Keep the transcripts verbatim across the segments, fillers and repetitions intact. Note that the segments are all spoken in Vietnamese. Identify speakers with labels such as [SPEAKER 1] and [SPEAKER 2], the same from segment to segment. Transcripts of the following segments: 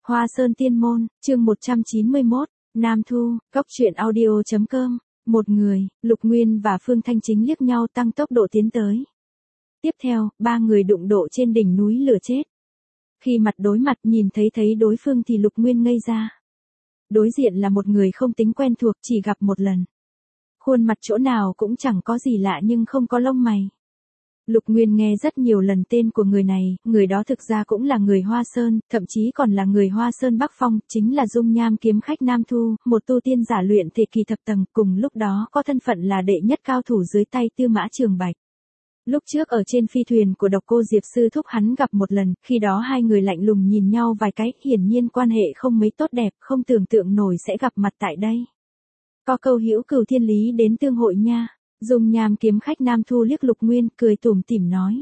[SPEAKER 1] Hoa Sơn Tiên Môn, chương một trăm chín mươi mốt, Nam Thu, Cốc truyện audio chấm com. Một người, Lục Nguyên và Phương Thanh Chính liếc nhau tăng tốc độ tiến tới. Tiếp theo, ba người đụng độ trên đỉnh núi lửa chết. Khi mặt đối mặt nhìn thấy thấy đối phương thì Lục Nguyên ngây ra. Đối diện là một người không tính quen thuộc, chỉ gặp một lần. Khuôn mặt chỗ nào cũng chẳng có gì lạ nhưng không có lông mày. Lục Nguyên nghe rất nhiều lần tên của người này, người đó thực ra cũng là người Hoa Sơn, thậm chí còn là người Hoa Sơn Bắc Phong, chính là dung nham kiếm khách Nam Thu, một tu tiên giả luyện thể kỳ thập tầng, cùng lúc đó có thân phận là đệ nhất cao thủ dưới tay Tư Mã Trường Bạch. Lúc trước ở trên phi thuyền của Độc Cô Diệp Sư thúc hắn gặp một lần, khi đó hai người lạnh lùng nhìn nhau vài cái, hiển nhiên quan hệ không mấy tốt đẹp, không tưởng tượng nổi sẽ gặp mặt tại đây. Có câu hữu cửu thiên lý đến tương hội nha. Dung nham kiếm khách Nam Thu liếc Lục Nguyên, cười tủm tỉm nói.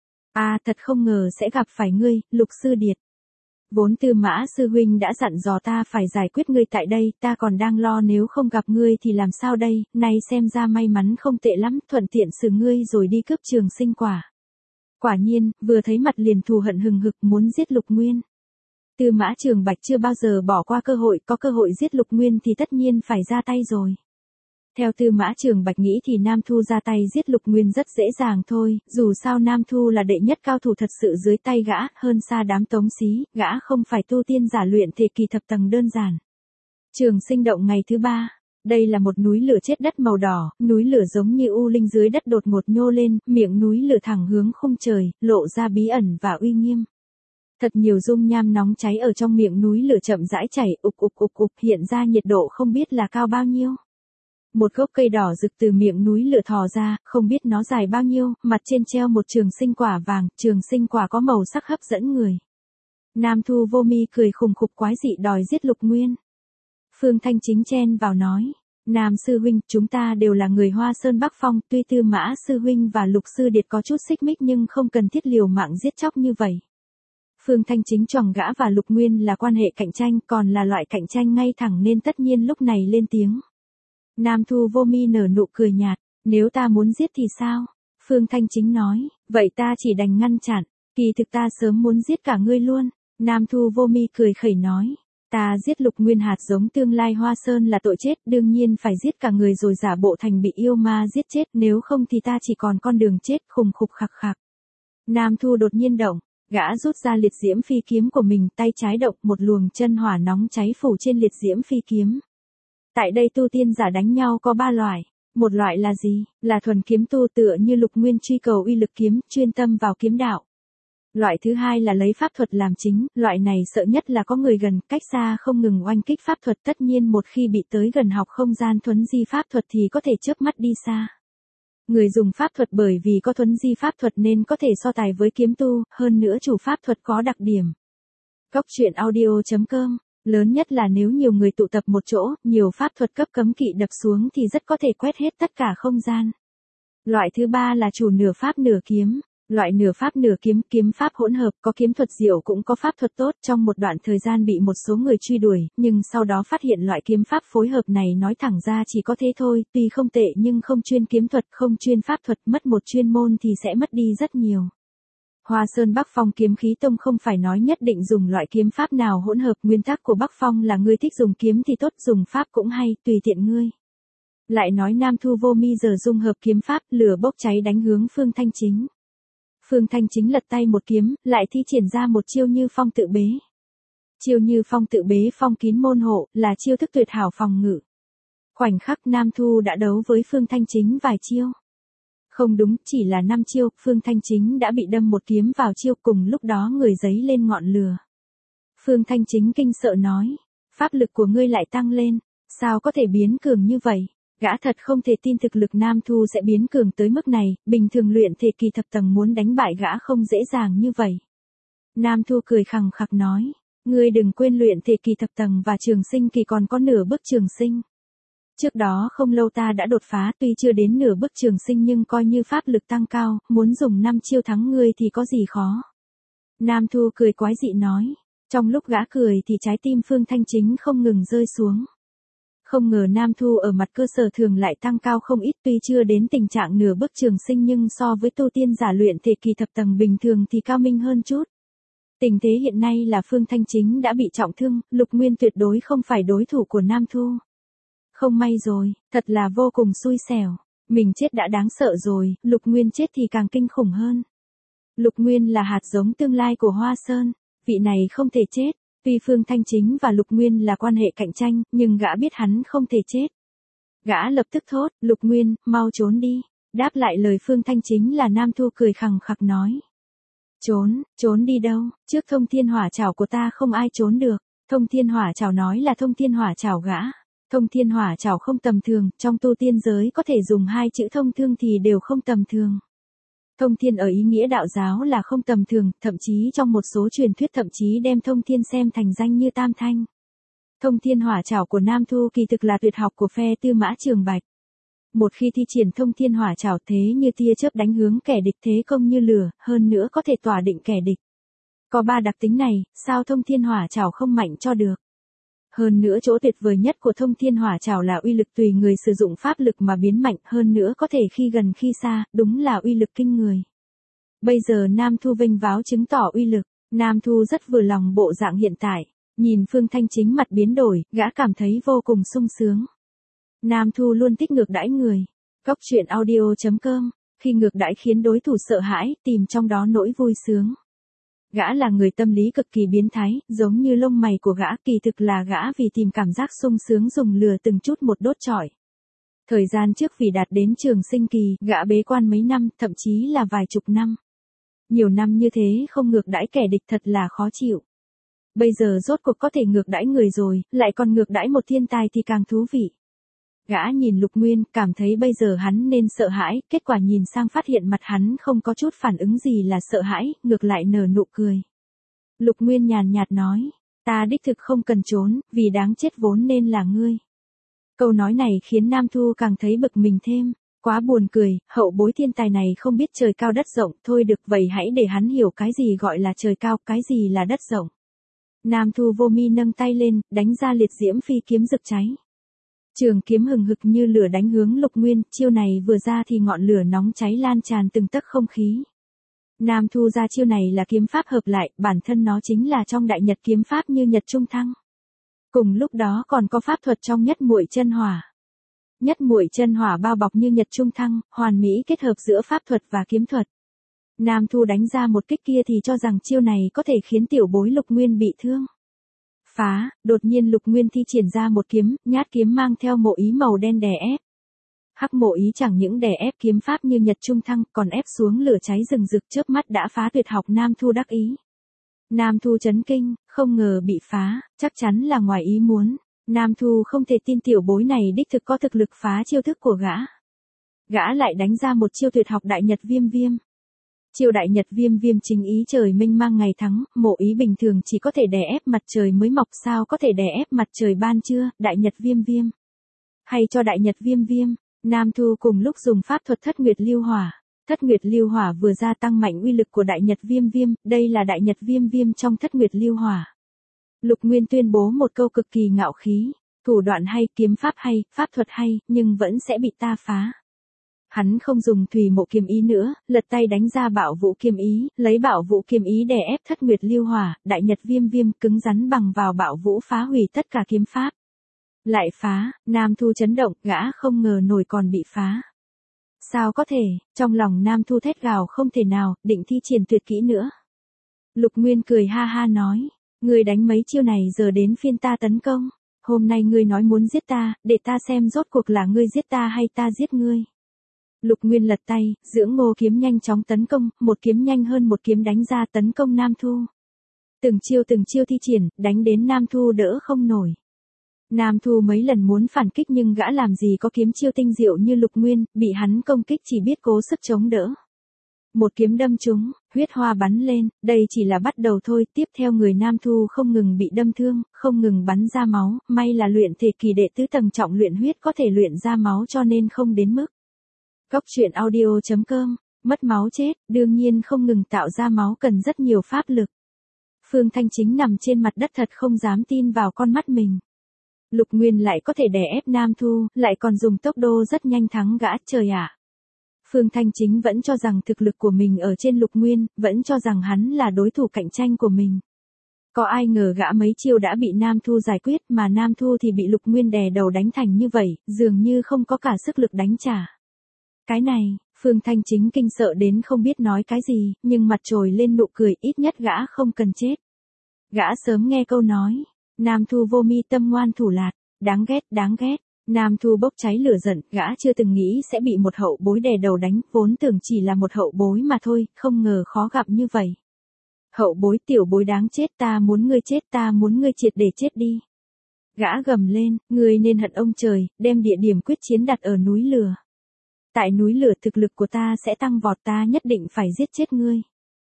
[SPEAKER 1] À, thật không ngờ sẽ gặp phải ngươi, Lục Sư Điệt. Vốn Tư Mã Sư Huynh đã dặn dò ta phải giải quyết ngươi tại đây, ta còn đang lo nếu không gặp ngươi thì làm sao đây, nay xem ra may mắn không tệ lắm, thuận tiện xử ngươi rồi đi cướp trường sinh quả. Quả nhiên, vừa thấy mặt liền thù hận hừng hực muốn giết Lục Nguyên. Tư Mã Trường Bạch chưa bao giờ bỏ qua cơ hội, có cơ hội giết Lục Nguyên thì tất nhiên phải ra tay rồi. Theo Tư Mã Trường Bạch nghĩ thì Nam Thu ra tay giết Lục Nguyên rất dễ dàng thôi, dù sao Nam Thu là đệ nhất cao thủ thật sự dưới tay gã, hơn xa đám tống xí, gã không phải tu tiên giả luyện thể kỳ thập tầng đơn giản. Trường sinh động ngày thứ ba, đây là một núi lửa chết đất màu đỏ, núi lửa giống như u linh dưới đất đột ngột nhô lên, miệng núi lửa thẳng hướng khung trời, lộ ra bí ẩn và uy nghiêm. Thật nhiều dung nham nóng cháy ở trong miệng núi lửa chậm rãi chảy, ục ục ục ục, hiện ra nhiệt độ không biết là cao bao nhiêu. Một gốc cây đỏ rực từ miệng núi lửa thò ra, không biết nó dài bao nhiêu, mặt trên treo một trường sinh quả vàng, trường sinh quả có màu sắc hấp dẫn người. Nam Thu vô mi cười khùng khục quái dị đòi giết Lục Nguyên. Phương Thanh Chính chen vào nói, Nam Sư Huynh, chúng ta đều là người Hoa Sơn Bắc Phong, tuy Tư Mã Sư Huynh và Lục Sư Điệt có chút xích mích nhưng không cần thiết liều mạng giết chóc như vậy. Phương Thanh Chính choàng gã và Lục Nguyên là quan hệ cạnh tranh, còn là loại cạnh tranh ngay thẳng nên tất nhiên lúc này lên tiếng. Nam Thu vô mi nở nụ cười nhạt, nếu ta muốn giết thì sao? Phương Thanh Chính nói, vậy ta chỉ đành ngăn chặn, kỳ thực ta sớm muốn giết cả ngươi luôn. Nam Thu vô mi cười khẩy nói, ta giết Lục Nguyên hạt giống tương lai Hoa Sơn là tội chết, đương nhiên phải giết cả người rồi giả bộ thành bị yêu ma giết chết, nếu không thì ta chỉ còn con đường chết, khùng khục khặc khặc. Nam Thu đột nhiên động, gã rút ra liệt diễm phi kiếm của mình, tay trái động, một luồng chân hỏa nóng cháy phủ trên liệt diễm phi kiếm. Tại đây tu tiên giả đánh nhau có ba loại, một loại là gì? Là thuần kiếm tu tựa như Lục Nguyên truy cầu uy lực kiếm, chuyên tâm vào kiếm đạo. Loại thứ hai là lấy pháp thuật làm chính, loại này sợ nhất là có người gần, cách xa không ngừng oanh kích pháp thuật, tất nhiên một khi bị tới gần học không gian thuấn di pháp thuật thì có thể chớp mắt đi xa. Người dùng pháp thuật bởi vì có thuấn di pháp thuật nên có thể so tài với kiếm tu, hơn nữa chủ pháp thuật có đặc điểm. Cốc truyện audio chấm com. Lớn nhất là nếu nhiều người tụ tập một chỗ, nhiều pháp thuật cấp cấm kỵ đập xuống thì rất có thể quét hết tất cả không gian. Loại thứ ba là chủ nửa pháp nửa kiếm. Loại nửa pháp nửa kiếm, kiếm pháp hỗn hợp, có kiếm thuật diệu cũng có pháp thuật tốt, trong một đoạn thời gian bị một số người truy đuổi, nhưng sau đó phát hiện loại kiếm pháp phối hợp này nói thẳng ra chỉ có thế thôi, tuy không tệ nhưng không chuyên kiếm thuật, không chuyên pháp thuật, mất một chuyên môn thì sẽ mất đi rất nhiều. Hoa Sơn Bắc Phong Kiếm Khí Tông không phải nói nhất định dùng loại kiếm pháp nào hỗn hợp, nguyên tắc của Bắc Phong là ngươi thích dùng kiếm thì tốt, dùng pháp cũng hay, tùy tiện ngươi. Lại nói Nam Thu vô mi giờ dung hợp kiếm pháp, lửa bốc cháy đánh hướng Phương Thanh Chính. Phương Thanh Chính lật tay một kiếm, lại thi triển ra một chiêu Như Phong tự bế. Chiêu Như Phong tự bế phong kín môn hộ, là chiêu thức tuyệt hảo phòng ngự. Khoảnh khắc Nam Thu đã đấu với Phương Thanh Chính vài chiêu. Không đúng, chỉ là năm chiêu, Phương Thanh Chính đã bị đâm một kiếm vào chiêu, cùng lúc đó người giấy lên ngọn lửa. Phương Thanh Chính kinh sợ nói, pháp lực của ngươi lại tăng lên, sao có thể biến cường như vậy? Gã thật không thể tin thực lực Nam Thu sẽ biến cường tới mức này, bình thường luyện thể kỳ thập tầng muốn đánh bại gã không dễ dàng như vậy. Nam Thu cười khằng khặc nói, ngươi đừng quên luyện thể kỳ thập tầng và trường sinh kỳ còn có nửa bước trường sinh. Trước đó không lâu ta đã đột phá, tuy chưa đến nửa bước trường sinh nhưng coi như pháp lực tăng cao, muốn dùng năm chiêu thắng ngươi thì có gì khó. Nam Thu cười quái dị nói, trong lúc gã cười thì trái tim Phương Thanh Chính không ngừng rơi xuống. Không ngờ Nam Thu ở mặt cơ sở thường lại tăng cao không ít, tuy chưa đến tình trạng nửa bước trường sinh nhưng so với tu tiên giả luyện thể kỳ thập tầng bình thường thì cao minh hơn chút. Tình thế hiện nay là Phương Thanh Chính đã bị trọng thương, Lục Nguyên tuyệt đối không phải đối thủ của Nam Thu. Không may rồi, thật là vô cùng xui xẻo. Mình chết đã đáng sợ rồi, Lục Nguyên chết thì càng kinh khủng hơn. Lục Nguyên là hạt giống tương lai của Hoa Sơn, vị này không thể chết. Tuy Phương Thanh Chính và Lục Nguyên là quan hệ cạnh tranh, nhưng gã biết hắn không thể chết. Gã lập tức thốt, Lục Nguyên, mau trốn đi. Đáp lại lời Phương Thanh Chính là Nam Thu cười khằng khặc nói. Trốn, trốn đi đâu, trước thông thiên hỏa trảo của ta không ai trốn được. Thông thiên hỏa trảo nói là thông thiên hỏa trảo gã. Thông thiên hỏa trảo không tầm thường, trong tu tiên giới có thể dùng hai chữ thông thương thì đều không tầm thường. Thông thiên ở ý nghĩa đạo giáo là không tầm thường, thậm chí trong một số truyền thuyết thậm chí đem thông thiên xem thành danh như tam thanh. Thông thiên hỏa trảo của Nam Thu kỳ thực là tuyệt học của phe Tư Mã Trường Bạch. Một khi thi triển thông thiên hỏa trảo thế như tia chớp đánh hướng kẻ địch thế công như lửa, hơn nữa có thể tỏa định kẻ địch. Có ba đặc tính này, sao thông thiên hỏa trảo không mạnh cho được. Hơn nữa chỗ tuyệt vời nhất của thông thiên hỏa trảo là uy lực tùy người sử dụng pháp lực mà biến mạnh, hơn nữa có thể khi gần khi xa, đúng là uy lực kinh người. Bây giờ Nam Thu vênh váo chứng tỏ uy lực, Nam Thu rất vừa lòng bộ dạng hiện tại, nhìn Phương Thanh Chính mặt biến đổi, gã cảm thấy vô cùng sung sướng. Nam Thu luôn thích ngược đãi người. Cóc truyện audio chấm com, khi ngược đãi khiến đối thủ sợ hãi, tìm trong đó nỗi vui sướng. Gã là người tâm lý cực kỳ biến thái, giống như lông mày của gã, kỳ thực là gã vì tìm cảm giác sung sướng dùng lửa từng chút một đốt trọi. Thời gian trước vì đạt đến trường sinh kỳ, gã bế quan mấy năm, thậm chí là vài chục năm. Nhiều năm như thế không ngược đãi kẻ địch thật là khó chịu. Bây giờ rốt cuộc có thể ngược đãi người rồi, lại còn ngược đãi một thiên tài thì càng thú vị. Gã nhìn Lục Nguyên, cảm thấy bây giờ hắn nên sợ hãi, kết quả nhìn sang phát hiện mặt hắn không có chút phản ứng gì là sợ hãi, ngược lại nở nụ cười. Lục Nguyên nhàn nhạt nói, ta đích thực không cần trốn, vì đáng chết vốn nên là ngươi. Câu nói này khiến Nam Thu càng thấy bực mình thêm, quá buồn cười, hậu bối thiên tài này không biết trời cao đất rộng, thôi được vậy hãy để hắn hiểu cái gì gọi là trời cao, cái gì là đất rộng. Nam Thu vô mi nâng tay lên, đánh ra liệt diễm phi kiếm rực cháy. Trường kiếm hừng hực như lửa đánh hướng Lục Nguyên, chiêu này vừa ra thì ngọn lửa nóng cháy lan tràn từng tấc không khí. Nam Thu ra chiêu này là kiếm pháp hợp lại, bản thân nó chính là trong đại nhật kiếm pháp như nhật trung thăng. Cùng lúc đó còn có pháp thuật trong nhất muội chân hỏa. Nhất muội chân hỏa bao bọc như nhật trung thăng, hoàn mỹ kết hợp giữa pháp thuật và kiếm thuật. Nam Thu đánh ra một kích kia thì cho rằng chiêu này có thể khiến tiểu bối Lục Nguyên bị thương. Phá, đột nhiên Lục Nguyên thi triển ra một kiếm, nhát kiếm mang theo mộ ý màu đen đè ép. Hắc mộ ý chẳng những đè ép kiếm pháp như nhật trung thăng, còn ép xuống lửa cháy rừng rực chớp mắt đã phá tuyệt học Nam Thu đắc ý. Nam Thu chấn kinh, không ngờ bị phá, chắc chắn là ngoài ý muốn. Nam Thu không thể tin tiểu bối này đích thực có thực lực phá chiêu thức của gã. Gã lại đánh ra một chiêu tuyệt học đại nhật viêm viêm. Chiêu đại nhật viêm viêm chính ý trời minh mang ngày thắng, mộ ý bình thường chỉ có thể đè ép mặt trời mới mọc, sao có thể đè ép mặt trời ban trưa, đại nhật viêm viêm. Hay cho đại nhật viêm viêm, Nam Thu cùng lúc dùng pháp thuật thất nguyệt lưu hỏa. Thất nguyệt lưu hỏa vừa gia tăng mạnh uy lực của đại nhật viêm viêm, đây là đại nhật viêm viêm trong thất nguyệt lưu hỏa. Lục Nguyên tuyên bố một câu cực kỳ ngạo khí, thủ đoạn hay, kiếm pháp hay, pháp thuật hay, nhưng vẫn sẽ bị ta phá. Hắn không dùng thủy mộ kiếm ý nữa, lật tay đánh ra bạo vũ kiếm ý, lấy bạo vũ kiếm ý đè ép thất nguyệt lưu hỏa, đại nhật viêm viêm cứng rắn bằng vào bạo vũ phá hủy tất cả kiếm pháp. Lại phá, Nam Thu chấn động, gã không ngờ nổi còn bị phá. Sao có thể, trong lòng Nam Thu thét gào không thể nào, định thi triển tuyệt kỹ nữa. Lục Nguyên cười ha ha nói, ngươi đánh mấy chiêu này giờ đến phiên ta tấn công, hôm nay ngươi nói muốn giết ta, để ta xem rốt cuộc là ngươi giết ta hay ta giết ngươi. Lục Nguyên lật tay, dưỡng ngô kiếm nhanh chóng tấn công, một kiếm nhanh hơn một kiếm đánh ra tấn công Nam Thu. Từng chiêu từng chiêu thi triển, đánh đến Nam Thu đỡ không nổi. Nam Thu mấy lần muốn phản kích nhưng gã làm gì có kiếm chiêu tinh diệu như Lục Nguyên, bị hắn công kích chỉ biết cố sức chống đỡ. Một kiếm đâm trúng, huyết hoa bắn lên, đây chỉ là bắt đầu thôi, tiếp theo người Nam Thu không ngừng bị đâm thương, không ngừng bắn ra máu, may là luyện thể kỳ đệ tứ tầng trọng luyện huyết có thể luyện ra máu cho nên không đến mức. Cóc truyện audio chấm com, mất máu chết, đương nhiên không ngừng tạo ra máu cần rất nhiều pháp lực. Phương Thanh Chính nằm trên mặt đất thật không dám tin vào con mắt mình. Lục Nguyên lại có thể đè ép Nam Thu, lại còn dùng tốc độ rất nhanh thắng gã, trời ạ. Phương Thanh Chính vẫn cho rằng thực lực của mình ở trên Lục Nguyên, vẫn cho rằng hắn là đối thủ cạnh tranh của mình. Có ai ngờ gã mấy chiêu đã bị Nam Thu giải quyết mà Nam Thu thì bị Lục Nguyên đè đầu đánh thành như vậy, dường như không có cả sức lực đánh trả. Cái này, Phương Thanh Chính kinh sợ đến không biết nói cái gì, nhưng mặt trồi lên nụ cười, ít nhất gã không cần chết. Gã sớm nghe câu nói, Nam Thu vô mi tâm ngoan thủ lạt, đáng ghét, đáng ghét. Nam Thu bốc cháy lửa giận, gã chưa từng nghĩ sẽ bị một hậu bối đè đầu đánh, vốn tưởng chỉ là một hậu bối mà thôi, không ngờ khó gặp như vậy. Hậu bối tiểu bối đáng chết, ta muốn ngươi chết, ta muốn ngươi triệt để chết đi. Gã gầm lên, ngươi nên hận ông trời, đem địa điểm quyết chiến đặt ở núi lửa. Tại núi lửa thực lực của ta sẽ tăng vọt, ta nhất định phải giết chết ngươi.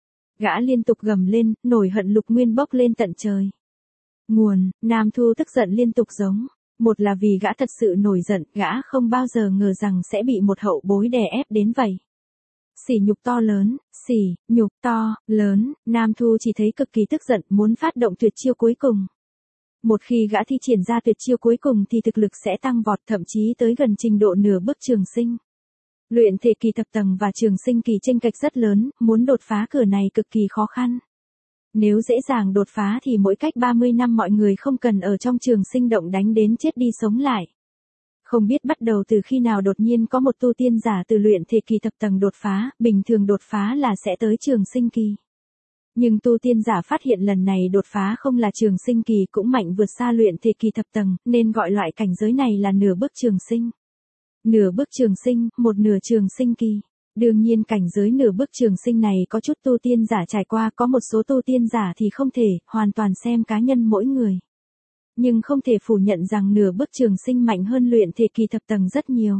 [SPEAKER 1] Gã liên tục gầm lên, nổi hận Lục Nguyên bốc lên tận trời. Nguồn, Nam Thu tức giận liên tục giống. Một là vì gã thật sự nổi giận, gã không bao giờ ngờ rằng sẽ bị một hậu bối đè ép đến vậy. Sỉ nhục to lớn, sỉ, nhục to, lớn, Nam Thu chỉ thấy cực kỳ tức giận, muốn phát động tuyệt chiêu cuối cùng. Một khi gã thi triển ra tuyệt chiêu cuối cùng thì thực lực sẽ tăng vọt, thậm chí tới gần trình độ nửa bước trường sinh. Luyện thể kỳ thập tầng và trường sinh kỳ chênh kệch rất lớn, muốn đột phá cửa này cực kỳ khó khăn. Nếu dễ dàng đột phá thì mỗi cách ba mươi năm mọi người không cần ở trong trường sinh động đánh đến chết đi sống lại. Không biết bắt đầu từ khi nào đột nhiên có một tu tiên giả từ luyện thể kỳ thập tầng đột phá, bình thường đột phá là sẽ tới trường sinh kỳ. Nhưng tu tiên giả phát hiện lần này đột phá không là trường sinh kỳ cũng mạnh vượt xa luyện thể kỳ thập tầng, nên gọi loại cảnh giới này là nửa bước trường sinh. Nửa bước trường sinh, một nửa trường sinh kỳ. Đương nhiên cảnh giới nửa bước trường sinh này có chút tu tiên giả trải qua, có một số tu tiên giả thì không thể, hoàn toàn xem cá nhân mỗi người. Nhưng không thể phủ nhận rằng nửa bước trường sinh mạnh hơn luyện thể kỳ thập tầng rất nhiều.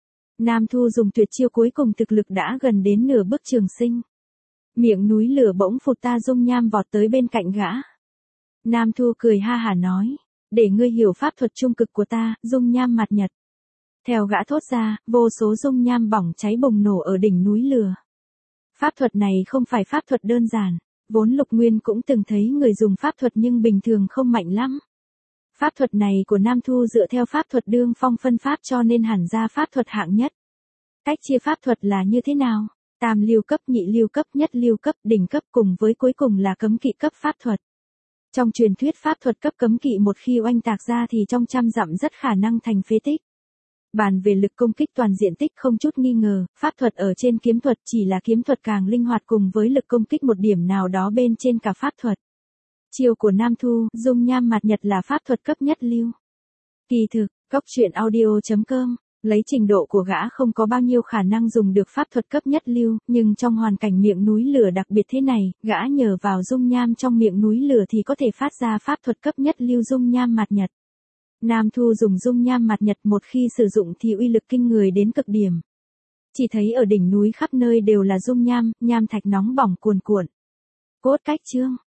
[SPEAKER 1] Nam Thu dùng tuyệt chiêu cuối cùng thực lực đã gần đến nửa bước trường sinh. Miệng núi lửa bỗng phụt ta dung nham vọt tới bên cạnh gã. Nam Thu cười ha hả nói, để ngươi hiểu pháp thuật trung cực của ta, dung nham mặt nhật. Theo gã thốt ra, vô số dung nham bỏng cháy bùng nổ ở đỉnh núi lửa. Pháp thuật này không phải pháp thuật đơn giản, vốn Lục Nguyên cũng từng thấy người dùng pháp thuật nhưng bình thường không mạnh lắm. Pháp thuật này của Nam Thu dựa theo pháp thuật đương phong phân pháp cho nên hẳn ra pháp thuật hạng nhất. Cách chia pháp thuật là như thế nào? Tam lưu cấp, nhị lưu cấp, nhất lưu cấp, đỉnh cấp cùng với cuối cùng là cấm kỵ cấp pháp thuật. Trong truyền thuyết pháp thuật cấp cấm kỵ một khi oanh tạc ra thì trong trăm dặm rất khả năng thành phế tích. Bàn về lực công kích toàn diện tích không chút nghi ngờ, pháp thuật ở trên kiếm thuật chỉ là kiếm thuật càng linh hoạt cùng với lực công kích một điểm nào đó bên trên cả pháp thuật. Chiêu của Nam Thu, dung nham mặt nhật là pháp thuật cấp nhất lưu. Kỳ thực, cốc truyện audio chấm com, lấy trình độ của gã không có bao nhiêu khả năng dùng được pháp thuật cấp nhất lưu, nhưng trong hoàn cảnh miệng núi lửa đặc biệt thế này, gã nhờ vào dung nham trong miệng núi lửa thì có thể phát ra pháp thuật cấp nhất lưu dung nham mặt nhật. Nam Thu dùng dung nham mặt nhật một khi sử dụng thì uy lực kinh người đến cực điểm. Chỉ thấy ở đỉnh núi khắp nơi đều là dung nham, nham thạch nóng bỏng cuồn cuộn. Cốt cách chương.